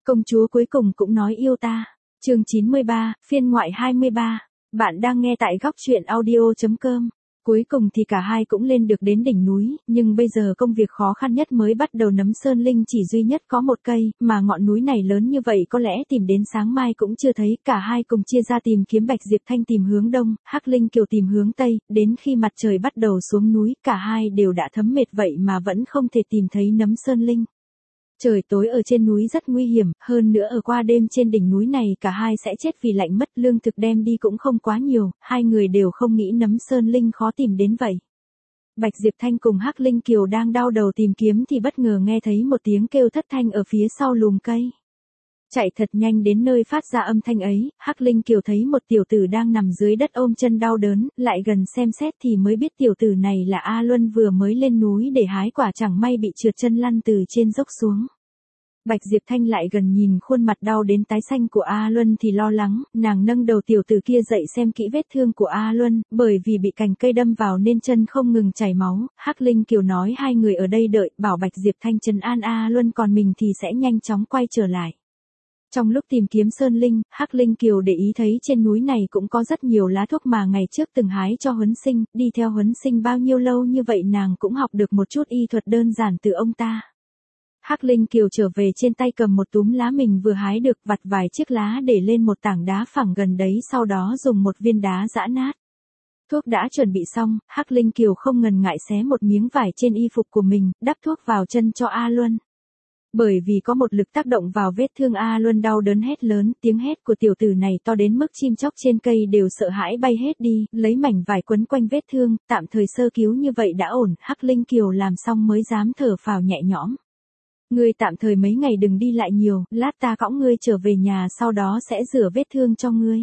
Công chúa cuối cùng cũng nói yêu ta. Chương 93, phiên ngoại 23. Bạn đang nghe tại góc truyện audio.com. Cuối cùng thì cả hai cũng lên được đến đỉnh núi, nhưng bây giờ công việc khó khăn nhất mới bắt đầu. Nấm sơn linh chỉ duy nhất có một cây, mà ngọn núi này lớn như vậy có lẽ tìm đến sáng mai cũng chưa thấy. Cả hai cùng chia ra tìm kiếm. Bạch Diệp Thanh tìm hướng đông, Hắc Linh Kiều tìm hướng tây. Đến khi mặt trời bắt đầu xuống núi, cả hai đều đã thấm mệt vậy mà vẫn không thể tìm thấy nấm sơn linh. Trời tối ở trên núi rất nguy hiểm, hơn nữa ở qua đêm trên đỉnh núi này cả hai sẽ chết vì lạnh mất. Lương thực đem đi cũng không quá nhiều, hai người đều không nghĩ nấm sơn linh khó tìm đến vậy. Bạch Diệp Thanh cùng Hắc Linh Kiều đang đau đầu tìm kiếm thì bất ngờ nghe thấy một tiếng kêu thất thanh ở phía sau lùm cây. Chạy thật nhanh đến nơi phát ra âm thanh ấy, Hắc Linh Kiều thấy một tiểu tử đang nằm dưới đất ôm chân đau đớn, lại gần xem xét thì mới biết tiểu tử này là A Luân vừa mới lên núi để hái quả, chẳng may bị trượt chân lăn từ trên dốc xuống. Bạch Diệp Thanh lại gần nhìn khuôn mặt đau đến tái xanh của A Luân thì lo lắng, nàng nâng đầu tiểu tử kia dậy xem kỹ vết thương của A Luân, bởi vì bị cành cây đâm vào nên chân không ngừng chảy máu. Hắc Linh Kiều nói hai người ở đây đợi, bảo Bạch Diệp Thanh trấn an A Luân, còn mình thì sẽ nhanh chóng quay trở lại. Trong lúc tìm kiếm sơn linh, Hắc Linh Kiều để ý thấy trên núi này cũng có rất nhiều lá thuốc mà ngày trước từng hái cho Huấn Sinh, đi theo Huấn Sinh bao nhiêu lâu như vậy nàng cũng học được một chút y thuật đơn giản từ ông ta. Hắc Linh Kiều trở về trên tay cầm một túm lá mình vừa hái được, vặt vài chiếc lá để lên một tảng đá phẳng gần đấy, sau đó dùng một viên đá giã nát. Thuốc đã chuẩn bị xong, Hắc Linh Kiều không ngần ngại xé một miếng vải trên y phục của mình, đắp thuốc vào chân cho A Luân. Bởi vì có một lực tác động vào vết thương, A Luân đau đớn hét lớn, tiếng hét của tiểu tử này to đến mức chim chóc trên cây đều sợ hãi bay hết đi, lấy mảnh vải quấn quanh vết thương, tạm thời sơ cứu như vậy đã ổn. Hắc Linh Kiều làm xong mới dám thở phào nhẹ nhõm. Ngươi tạm thời mấy ngày đừng đi lại nhiều, lát ta cõng ngươi trở về nhà, sau đó sẽ rửa vết thương cho ngươi.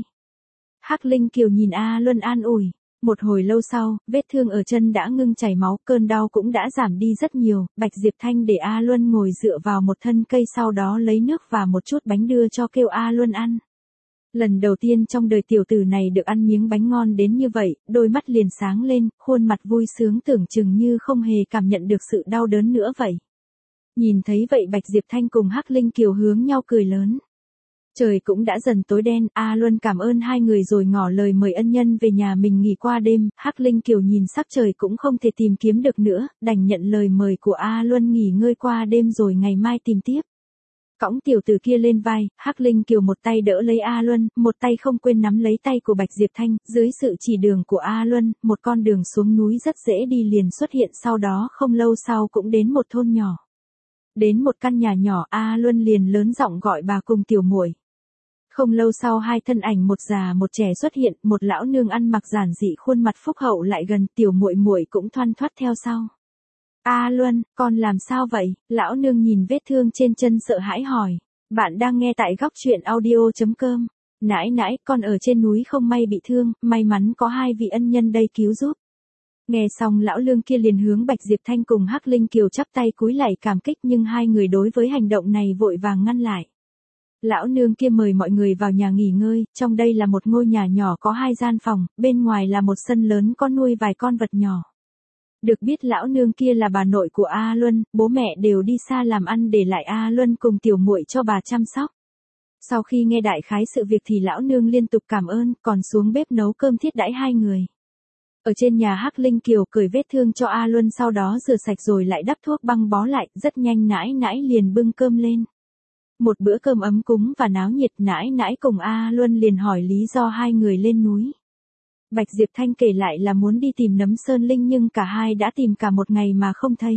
Hắc Linh Kiều nhìn A Luân an ủi. Một hồi lâu sau, vết thương ở chân đã ngưng chảy máu, cơn đau cũng đã giảm đi rất nhiều. Bạch Diệp Thanh để A Luân ngồi dựa vào một thân cây, sau đó lấy nước và một chút bánh đưa cho kêu A Luân ăn. Lần đầu tiên trong đời tiểu tử này được ăn miếng bánh ngon đến như vậy, đôi mắt liền sáng lên, khuôn mặt vui sướng tưởng chừng như không hề cảm nhận được sự đau đớn nữa vậy. Nhìn thấy vậy Bạch Diệp Thanh cùng Hắc Linh Kiều hướng nhau cười lớn. Trời cũng đã dần tối đen, A Luân cảm ơn hai người rồi ngỏ lời mời ân nhân về nhà mình nghỉ qua đêm. Hắc Linh Kiều nhìn sắc trời cũng không thể tìm kiếm được nữa, đành nhận lời mời của A Luân nghỉ ngơi qua đêm rồi ngày mai tìm tiếp. Cõng tiểu tử kia lên vai, Hắc Linh Kiều một tay đỡ lấy A Luân, một tay không quên nắm lấy tay của Bạch Diệp Thanh. Dưới sự chỉ đường của A Luân, một con đường xuống núi rất dễ đi liền xuất hiện, sau đó không lâu sau cũng đến một thôn nhỏ. Đến một căn nhà nhỏ, A Luân liền lớn giọng gọi bà cùng tiểu muội. Không lâu sau hai thân ảnh một già một trẻ xuất hiện, một lão nương ăn mặc giản dị khuôn mặt phúc hậu lại gần, tiểu muội muội cũng thoăn thoắt theo sau. A Luân, con làm sao vậy? Lão nương nhìn vết thương trên chân sợ hãi hỏi. Bạn đang nghe tại góc truyện audio.com. Nãi nãi, con ở trên núi không may bị thương, may mắn có hai vị ân nhân đây cứu giúp. Nghe xong lão lương kia liền hướng Bạch Diệp Thanh cùng Hắc Linh Kiều chắp tay cúi lạy cảm kích, nhưng hai người đối với hành động này vội vàng ngăn lại. Lão nương kia mời mọi người vào nhà nghỉ ngơi, trong đây là một ngôi nhà nhỏ có hai gian phòng, bên ngoài là một sân lớn có nuôi vài con vật nhỏ. Được biết lão nương kia là bà nội của A Luân, bố mẹ đều đi xa làm ăn để lại A Luân cùng tiểu muội cho bà chăm sóc. Sau khi nghe đại khái sự việc thì lão nương liên tục cảm ơn, còn xuống bếp nấu cơm thiết đãi hai người. Ở trên nhà Hắc Linh Kiều cởi vết thương cho A Luân, sau đó rửa sạch rồi lại đắp thuốc băng bó lại, rất nhanh nãi nãi liền bưng cơm lên. Một bữa cơm ấm cúng và náo nhiệt, nãi nãi cùng A Luân liền hỏi lý do hai người lên núi. Bạch Diệp Thanh kể lại là muốn đi tìm nấm sơn linh, nhưng cả hai đã tìm cả một ngày mà không thấy.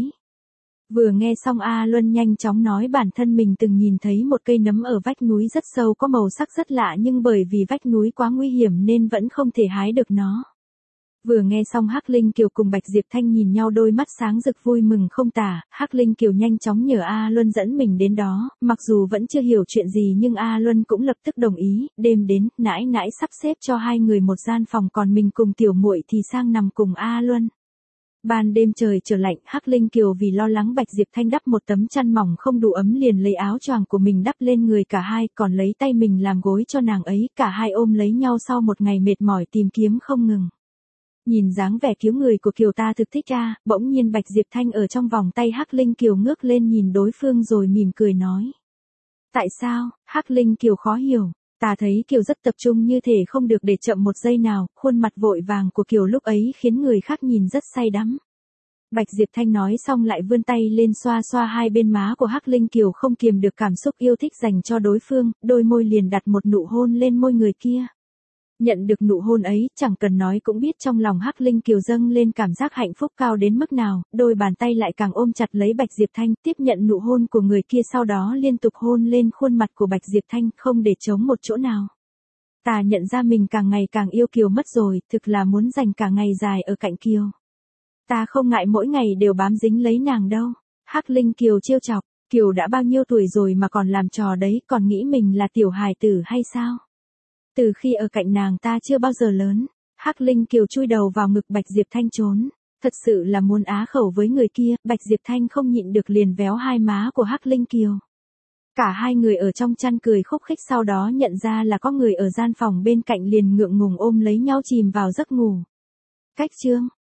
Vừa nghe xong A Luân nhanh chóng nói bản thân mình từng nhìn thấy một cây nấm ở vách núi rất sâu, có màu sắc rất lạ, nhưng bởi vì vách núi quá nguy hiểm nên vẫn không thể hái được nó. Vừa nghe xong Hắc Linh Kiều cùng Bạch Diệp Thanh nhìn nhau, đôi mắt sáng rực vui mừng không tả. Hắc Linh Kiều nhanh chóng nhờ A Luân dẫn mình đến đó, mặc dù vẫn chưa hiểu chuyện gì nhưng A Luân cũng lập tức đồng ý. Đêm đến, nãi nãi sắp xếp cho hai người một gian phòng, còn mình cùng tiểu muội thì sang nằm cùng A Luân. Ban đêm trời trở lạnh, Hắc Linh Kiều vì lo lắng Bạch Diệp Thanh đắp một tấm chăn mỏng không đủ ấm liền lấy áo choàng của mình đắp lên người cả hai, còn lấy tay mình làm gối cho nàng ấy. Cả hai ôm lấy nhau sau một ngày mệt mỏi tìm kiếm không ngừng. Nhìn dáng vẻ cứu người của Kiều ta thực thích a. Bỗng nhiên Bạch Diệp Thanh ở trong vòng tay Hắc Linh Kiều ngước lên nhìn đối phương rồi mỉm cười nói. Tại sao? Hắc Linh Kiều khó hiểu. Ta thấy Kiều rất tập trung như thể không được để chậm một giây nào, khuôn mặt vội vàng của Kiều lúc ấy khiến người khác nhìn rất say đắm. Bạch Diệp Thanh nói xong lại vươn tay lên xoa xoa hai bên má của Hắc Linh Kiều, không kiềm được cảm xúc yêu thích dành cho đối phương, đôi môi liền đặt một nụ hôn lên môi người kia. Nhận được nụ hôn ấy, chẳng cần nói cũng biết trong lòng Hắc Linh Kiều dâng lên cảm giác hạnh phúc cao đến mức nào, đôi bàn tay lại càng ôm chặt lấy Bạch Diệp Thanh, tiếp nhận nụ hôn của người kia, sau đó liên tục hôn lên khuôn mặt của Bạch Diệp Thanh, không để trống một chỗ nào. Ta nhận ra mình càng ngày càng yêu Kiều mất rồi, thực là muốn dành cả ngày dài ở cạnh Kiều. Ta không ngại mỗi ngày đều bám dính lấy nàng đâu. Hắc Linh Kiều trêu chọc, Kiều đã bao nhiêu tuổi rồi mà còn làm trò đấy, còn nghĩ mình là tiểu hài tử hay sao? Từ khi ở cạnh nàng ta chưa bao giờ lớn. Hắc Linh Kiều chui đầu vào ngực Bạch Diệp Thanh trốn. Thật sự là muốn á khẩu với người kia, Bạch Diệp Thanh không nhịn được liền véo hai má của Hắc Linh Kiều. Cả hai người ở trong chăn cười khúc khích, sau đó nhận ra là có người ở gian phòng bên cạnh liền ngượng ngùng ôm lấy nhau chìm vào giấc ngủ. Cách chương